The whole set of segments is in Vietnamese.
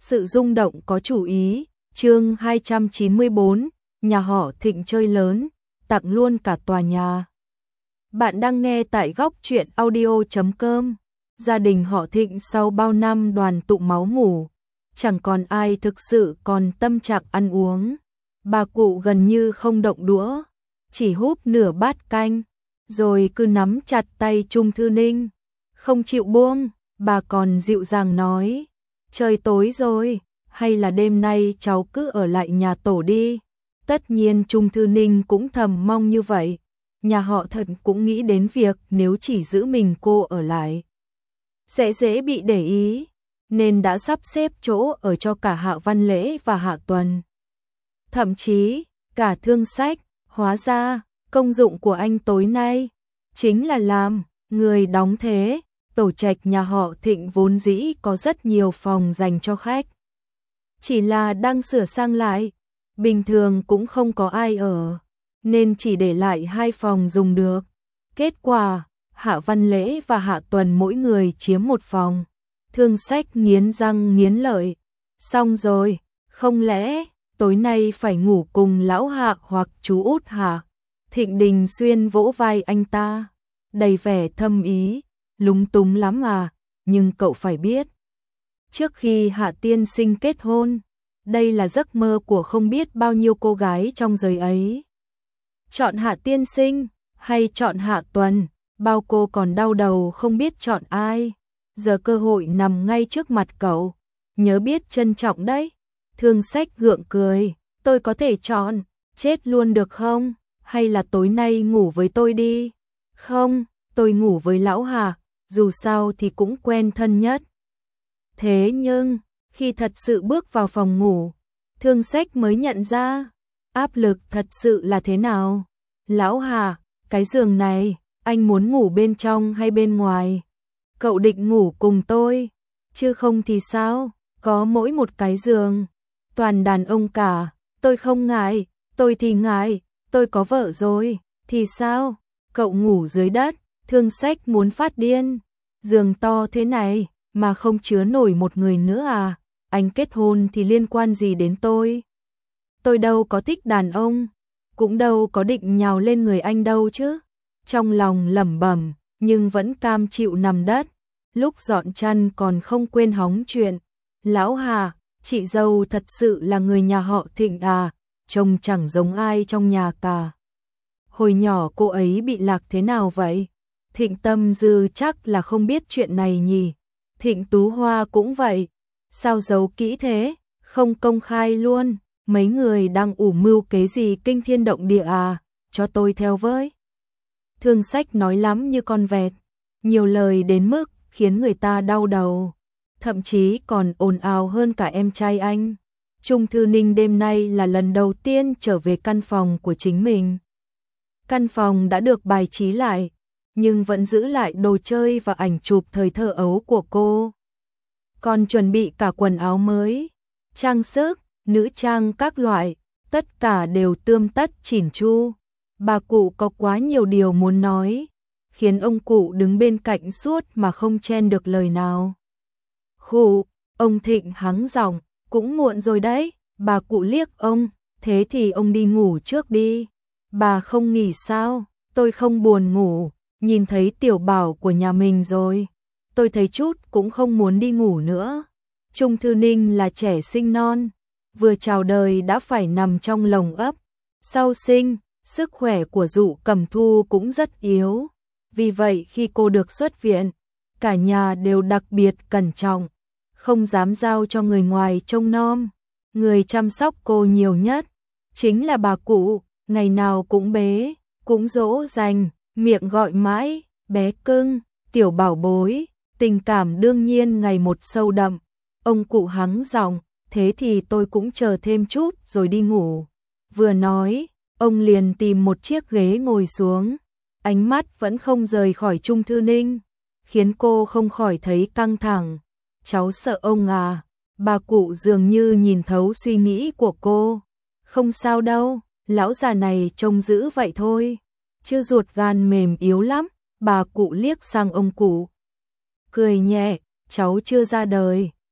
Sự rung động có chủ ý, chương 294, nhà họ Thịnh chơi lớn, tặng luôn cả tòa nhà. Bạn đang nghe tại góc truyện audio.com. Gia đình họ Thịnh sau bao năm đoàn tụ máu mủ, chẳng còn ai thực sự còn tâm trạng ăn uống. Bà cụ gần như không động đũa, chỉ húp nửa bát canh, rồi cứ nắm chặt tay Trung Thư Ninh, không chịu buông. Bà còn dịu dàng nói, trời tối rồi, hay là đêm nay cháu cứ ở lại nhà tổ đi. Tất nhiên Trung Thư Ninh cũng thầm mong như vậy. Nhà họ Thật cũng nghĩ đến việc nếu chỉ giữ mình cô ở lại sẽ dễ bị để ý, nên đã sắp xếp chỗ ở cho cả Hạ Văn Lễ và Hạ Tuần. Thậm chí, cả Thương Sách. Hóa ra, công dụng của anh tối nay chính là làm người đóng thế. Tổ trạch nhà họ Thịnh vốn dĩ có rất nhiều phòng dành cho khách, chỉ là đang sửa sang lại, bình thường cũng không có ai ở, nên chỉ để lại 2 phòng dùng được. Kết quả, Hạ Văn Lễ và Hạ Tuần mỗi người chiếm 1 phòng. Thương Sách nghiến răng nghiến lợi, xong rồi, không lẽ tối nay phải ngủ cùng lão Hạ hoặc chú út Hạ? Thịnh Đình Xuyên vỗ vai anh ta, đầy vẻ thâm ý, lúng túng lắm à, nhưng cậu phải biết, trước khi Hạ tiên sinh kết hôn, đây là giấc mơ của không biết bao nhiêu cô gái trong giới ấy. Chọn Hạ tiên sinh hay chọn Hạ Tuần, bao cô còn đau đầu không biết chọn ai. Giờ cơ hội nằm ngay trước mặt cậu, nhớ biết trân trọng đấy. Thương Sách gượng cười, tôi có thể chọn, chết luôn được không? Hay là tối nay ngủ với tôi đi? Không, tôi ngủ với lão Hạ, dù sao thì cũng quen thân nhất. Thế nhưng, khi thật sự bước vào phòng ngủ, Thương Sách mới nhận ra, áp lực thật sự là thế nào. Lão Hạ, cái giường này, anh muốn ngủ bên trong hay bên ngoài? Cậu định ngủ cùng tôi, chứ không thì sao? Có mỗi một cái giường, toàn đàn ông cả, tôi không ngại, tôi thì ngại, tôi có vợ rồi, thì sao? Cậu ngủ dưới đất. Thương Sách muốn phát điên, giường to thế này mà không chứa nổi một người nữa à? Anh kết hôn thì liên quan gì đến tôi? Tôi đâu có thích đàn ông, cũng đâu có định nhào lên người anh đâu chứ. Trong lòng lẩm bẩm, nhưng vẫn cam chịu nằm đất. Lúc dọn chăn còn không quên hóng chuyện. Lão Hà, chị dâu thật sự là người nhà họ Thịnh à? Trông chẳng giống ai trong nhà cả. Hồi nhỏ cô ấy bị lạc thế nào vậy? Thịnh Tâm Dư chắc là không biết chuyện này nhỉ. Thịnh Tú Hoa cũng vậy. Sao giấu kỹ thế? Không công khai luôn. Mấy người đang ủ mưu kế gì kinh thiên động địa à? Cho tôi theo với. Thương Sách nói lắm như con vẹt, nhiều lời đến mức khiến người ta đau đầu, thậm chí còn ồn ào hơn cả em trai anh. Trung Thư Ninh đêm nay là lần đầu tiên trở về căn phòng của chính mình. Căn phòng đã được bài trí lại, nhưng vẫn giữ lại đồ chơi và ảnh chụp thời thơ ấu của cô. Còn chuẩn bị cả quần áo mới, trang sức, nữ trang các loại, tất cả đều tươm tất chỉn chu. Bà cụ có quá nhiều điều muốn nói, khiến ông cụ đứng bên cạnh suốt mà không chen được lời nào. Khụ, ông Thịnh hắng giọng, cũng muộn rồi đấy. Bà cụ liếc ông, thế thì ông đi ngủ trước đi. Bà không nghỉ sao? Tôi không buồn ngủ, nhìn thấy tiểu bảo của nhà mình rồi, tôi thấy chút cũng không muốn đi ngủ nữa. Trung Thư Ninh là trẻ sinh non, vừa chào đời đã phải nằm trong lồng ấp. Sau sinh, sức khỏe của Dụ Cẩm Thu cũng rất yếu. Vì vậy khi cô được xuất viện, cả nhà đều đặc biệt cẩn trọng, không dám giao cho người ngoài trông nom. Người chăm sóc cô nhiều nhất chính là bà cụ, ngày nào cũng bế, cũng dỗ dành, miệng gọi mãi, bé cưng, tiểu bảo bối, tình cảm đương nhiên ngày một sâu đậm. Ông cụ hắng giọng, thế thì tôi cũng chờ thêm chút rồi đi ngủ. Vừa nói, ông liền tìm một chiếc ghế ngồi xuống, ánh mắt vẫn không rời khỏi Trung Thư Ninh, khiến cô không khỏi thấy căng thẳng. Cháu sợ ông à? Bà cụ dường như nhìn thấu suy nghĩ của cô. Không sao đâu, lão già này trông dữ vậy thôi, chứ ruột gan mềm yếu lắm. Bà cụ liếc sang ông cụ, cười nhẹ, cháu chưa ra đời,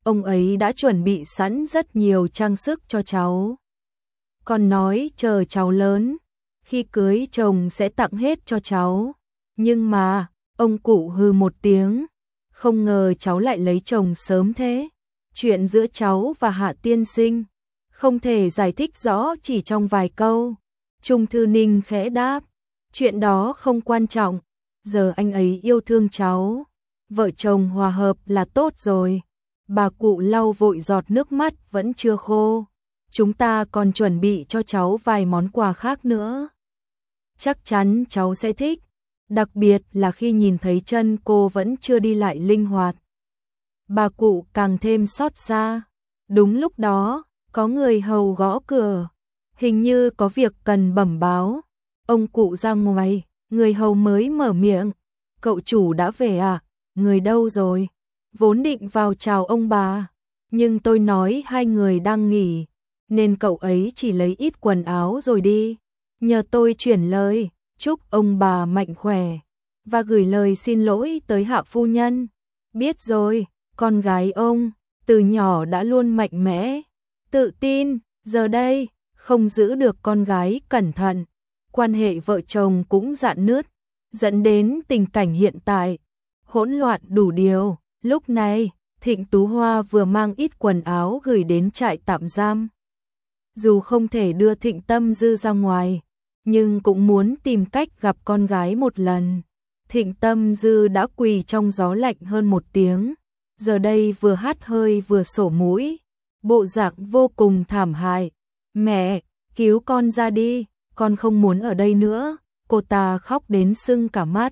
ông ấy đã chuẩn bị sẵn rất nhiều trang sức cho cháu. Còn nói chờ cháu lớn, khi cưới chồng sẽ tặng hết cho cháu. Nhưng mà, ông cụ hừ một tiếng, không ngờ cháu lại lấy chồng sớm thế. Chuyện giữa cháu và Hạ tiên sinh không thể giải thích rõ chỉ trong vài câu. Trung Thư Ninh khẽ đáp, chuyện đó không quan trọng, giờ anh ấy yêu thương cháu, vợ chồng hòa hợp là tốt rồi. Bà cụ lau vội giọt nước mắt vẫn chưa khô. Chúng ta còn chuẩn bị cho cháu vài món quà khác nữa. Chắc chắn cháu sẽ thích, đặc biệt là khi nhìn thấy chân cô vẫn chưa đi lại linh hoạt. Bà cụ càng thêm xót xa. Đúng lúc đó, có người hầu gõ cửa, hình như có việc cần bẩm báo. Ông cụ ra ngoài, người hầu mới mở miệng, cậu chủ đã về à, người đâu rồi? Vốn định vào chào ông bà, nhưng tôi nói hai người đang nghỉ, nên cậu ấy chỉ lấy ít quần áo rồi đi. Nhờ tôi chuyển lời, chúc ông bà mạnh khỏe, và gửi lời xin lỗi tới Hạ phu nhân. Biết rồi, con gái ông, từ nhỏ đã luôn mạnh mẽ, tự tin, giờ đây, không giữ được con gái cẩn thận. Quan hệ vợ chồng cũng rạn nứt, dẫn đến tình cảnh hiện tại, hỗn loạn đủ điều. Lúc này, Thịnh Tú Hoa vừa mang ít quần áo gửi đến trại tạm giam. Dù không thể đưa Thịnh Tâm Dư ra ngoài, nhưng cũng muốn tìm cách gặp con gái một lần. Thịnh Tâm Dư đã quỳ trong gió lạnh hơn một tiếng, giờ đây vừa hắt hơi vừa sổ mũi, bộ dạng vô cùng thảm hại. Mẹ, cứu con ra đi, con không muốn ở đây nữa, cô ta khóc đến sưng cả mắt.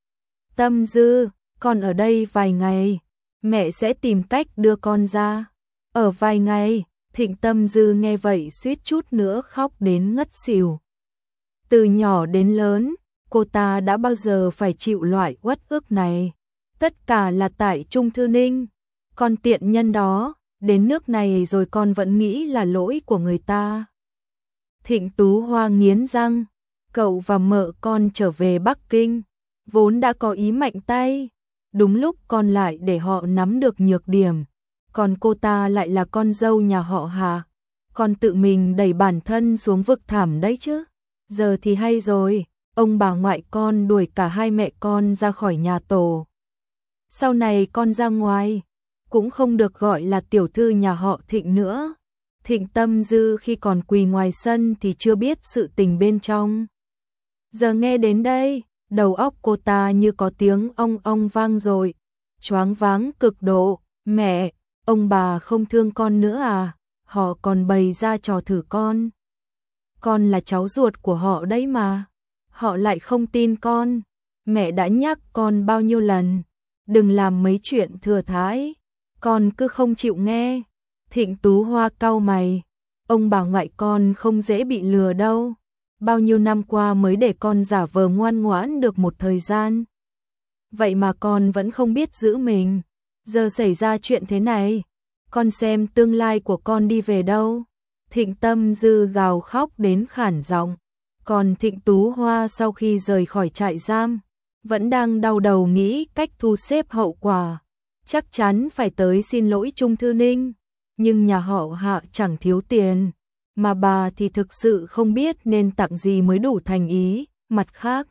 Tâm Dư, con ở đây vài ngày, mẹ sẽ tìm cách đưa con ra. Ở vài ngày, Thịnh Tâm Dư nghe vậy suýt chút nữa khóc đến ngất xỉu. Từ nhỏ đến lớn, cô ta đã bao giờ phải chịu loại uất ức này. Tất cả là tại Trung Thư Ninh. Con tiện nhân đó, đến nước này rồi con vẫn nghĩ là lỗi của người ta. Thịnh Tú Hoa nghiến răng, cậu và mợ con trở về Bắc Kinh, vốn đã có ý mạnh tay. Đúng lúc con lại để họ nắm được nhược điểm, còn cô ta lại là con dâu nhà họ Hạ, con tự mình đẩy bản thân xuống vực thẳm đấy chứ. Giờ thì hay rồi, ông bà ngoại con đuổi cả hai mẹ con ra khỏi nhà tổ. Sau này con ra ngoài, cũng không được gọi là tiểu thư nhà họ Thịnh nữa. Thịnh Tâm Dư khi còn quỳ ngoài sân thì chưa biết sự tình bên trong. Giờ nghe đến đây, đầu óc cô ta như có tiếng ong ong vang rồi, choáng váng cực độ. Mẹ, ông bà không thương con nữa à? Họ còn bày ra trò thử con. Con là cháu ruột của họ đấy mà. Họ lại không tin con. Mẹ đã nhắc con bao nhiêu lần, đừng làm mấy chuyện thừa thãi. Con cứ không chịu nghe. Thịnh Tú Hoa cau mày. Ông bà ngoại con không dễ bị lừa đâu. Bao nhiêu năm qua mới để con giả vờ ngoan ngoãn được một thời gian. Vậy mà con vẫn không biết giữ mình. Giờ xảy ra chuyện thế này, con xem tương lai của con đi về đâu. Thịnh Tâm Dư gào khóc đến khản giọng. Còn Thịnh Tú Hoa sau khi rời khỏi trại giam, vẫn đang đau đầu nghĩ cách thu xếp hậu quả. Chắc chắn phải tới xin lỗi Trung Thư Ninh, nhưng nhà họ Hạ chẳng thiếu tiền, mà bà thì thực sự không biết nên tặng gì mới đủ thành ý. Mặt khác,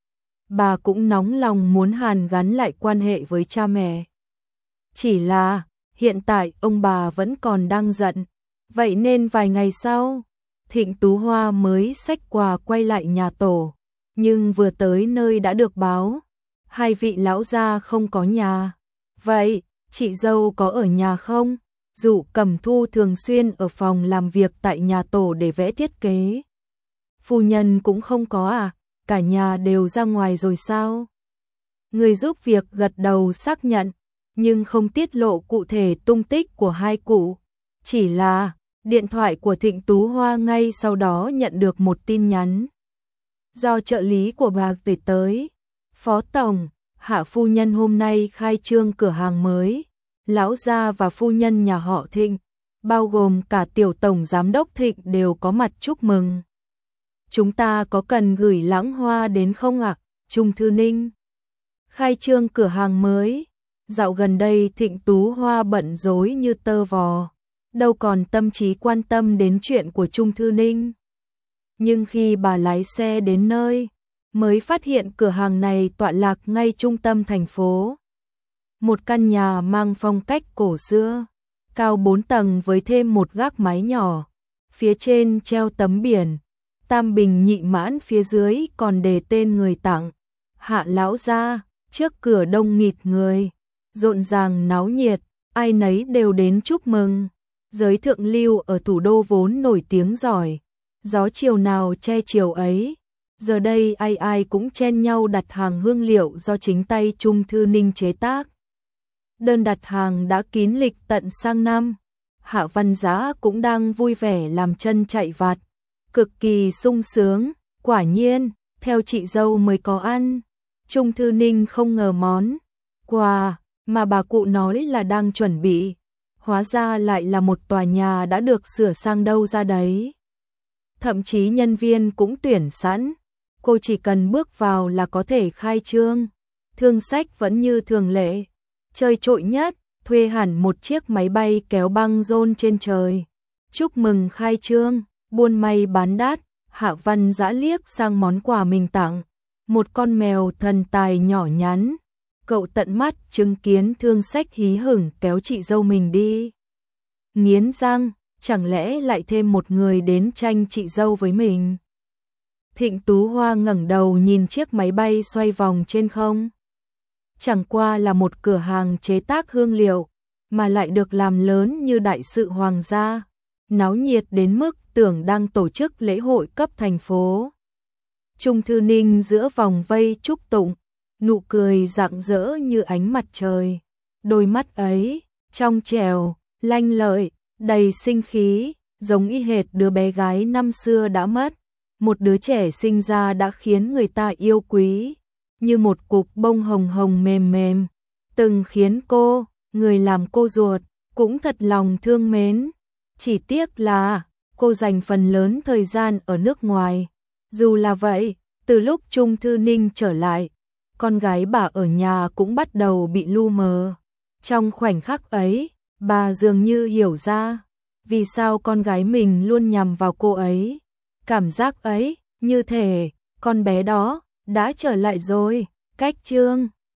bà cũng nóng lòng muốn hàn gắn lại quan hệ với cha mẹ. Chỉ là, hiện tại ông bà vẫn còn đang giận, vậy nên vài ngày sau, Thịnh Tú Hoa mới xách quà quay lại nhà tổ, nhưng vừa tới nơi đã được báo, hai vị lão gia không có nhà. Vậy, chị dâu có ở nhà không? Dụ Cẩm Thu thường xuyên ở phòng làm việc tại nhà tổ để vẽ thiết kế. Phu nhân cũng không có à? Cả nhà đều ra ngoài rồi sao? Người giúp việc gật đầu xác nhận, nhưng không tiết lộ cụ thể tung tích của hai cụ. Chỉ là, điện thoại của Thịnh Tú Hoa ngay sau đó nhận được một tin nhắn. Do trợ lý của bà gửi tới. Phó Tổng, Hạ phu nhân hôm nay khai trương cửa hàng mới. Lão gia và phu nhân nhà họ Thịnh, bao gồm cả tiểu tổng giám đốc Thịnh đều có mặt chúc mừng. Chúng ta có cần gửi lãng hoa đến không ạ? Trung Thư Ninh. Khai trương cửa hàng mới. Dạo gần đây Thịnh Tú Hoa bận rối như tơ vò, đâu còn tâm trí quan tâm đến chuyện của Trung Thư Ninh. Nhưng khi bà lái xe đến nơi, mới phát hiện cửa hàng này tọa lạc ngay trung tâm thành phố. Một căn nhà mang phong cách cổ xưa, cao 4 tầng với thêm một gác mái nhỏ. Phía trên treo tấm biển, Tam Bình Nhị Mãn, phía dưới còn đề tên người tặng, Hạ lão gia. Trước cửa đông nghịt người, rộn ràng náo nhiệt, ai nấy đều đến chúc mừng. Giới thượng lưu ở thủ đô vốn nổi tiếng giỏi, gió chiều nào che chiều ấy. Giờ đây ai ai cũng chen nhau đặt hàng hương liệu do chính tay Trung Thư Ninh chế tác. Đơn đặt hàng đã kín lịch tận sang năm. Hạ Văn Dã cũng đang vui vẻ làm chân chạy vặt, cực kỳ sung sướng. Quả nhiên, theo chị dâu mới có ăn. Trung Thư Ninh không ngờ món quà mà bà cụ nói là đang chuẩn bị, hóa ra lại là một tòa nhà đã được sửa sang đâu ra đấy. Thậm chí nhân viên cũng tuyển sẵn, cô chỉ cần bước vào là có thể khai trương. Thương sách vẫn như thường lệ, chơi trội nhất, thuê hẳn một chiếc máy bay kéo băng rôn trên trời. Chúc mừng khai trương, buôn may bán đắt. Hạ Văn Dã liếc sang món quà mình tặng, một con mèo thần tài nhỏ nhắn. Cậu tận mắt chứng kiến Thương sách hí hửng kéo chị dâu mình đi. Nghiến răng, chẳng lẽ lại thêm một người đến tranh chị dâu với mình. Thịnh Tú Hoa ngẩng đầu nhìn chiếc máy bay xoay vòng trên không. Chẳng qua là một cửa hàng chế tác hương liệu, mà lại được làm lớn như đại sự hoàng gia, náo nhiệt đến mức tưởng đang tổ chức lễ hội cấp thành phố. Trung Thư Ninh giữa vòng vây chúc tụng, nụ cười rạng rỡ như ánh mặt trời. Đôi mắt ấy, trong trẻo, lanh lợi, đầy sinh khí, giống y hệt đứa bé gái năm xưa đã mất. Một đứa trẻ sinh ra đã khiến người ta yêu quý, như một cục bông hồng hồng mềm mềm, từng khiến cô, người làm cô ruột, cũng thật lòng thương mến. Chỉ tiếc là, cô dành phần lớn thời gian ở nước ngoài. Dù là vậy, từ lúc Trung Thư Ninh trở lại, con gái bà ở nhà cũng bắt đầu bị lu mờ. Trong khoảnh khắc ấy, bà dường như hiểu ra, vì sao con gái mình luôn nhằm vào cô ấy. Cảm giác ấy, như thể, con bé đó, đã trở lại rồi. Cách chương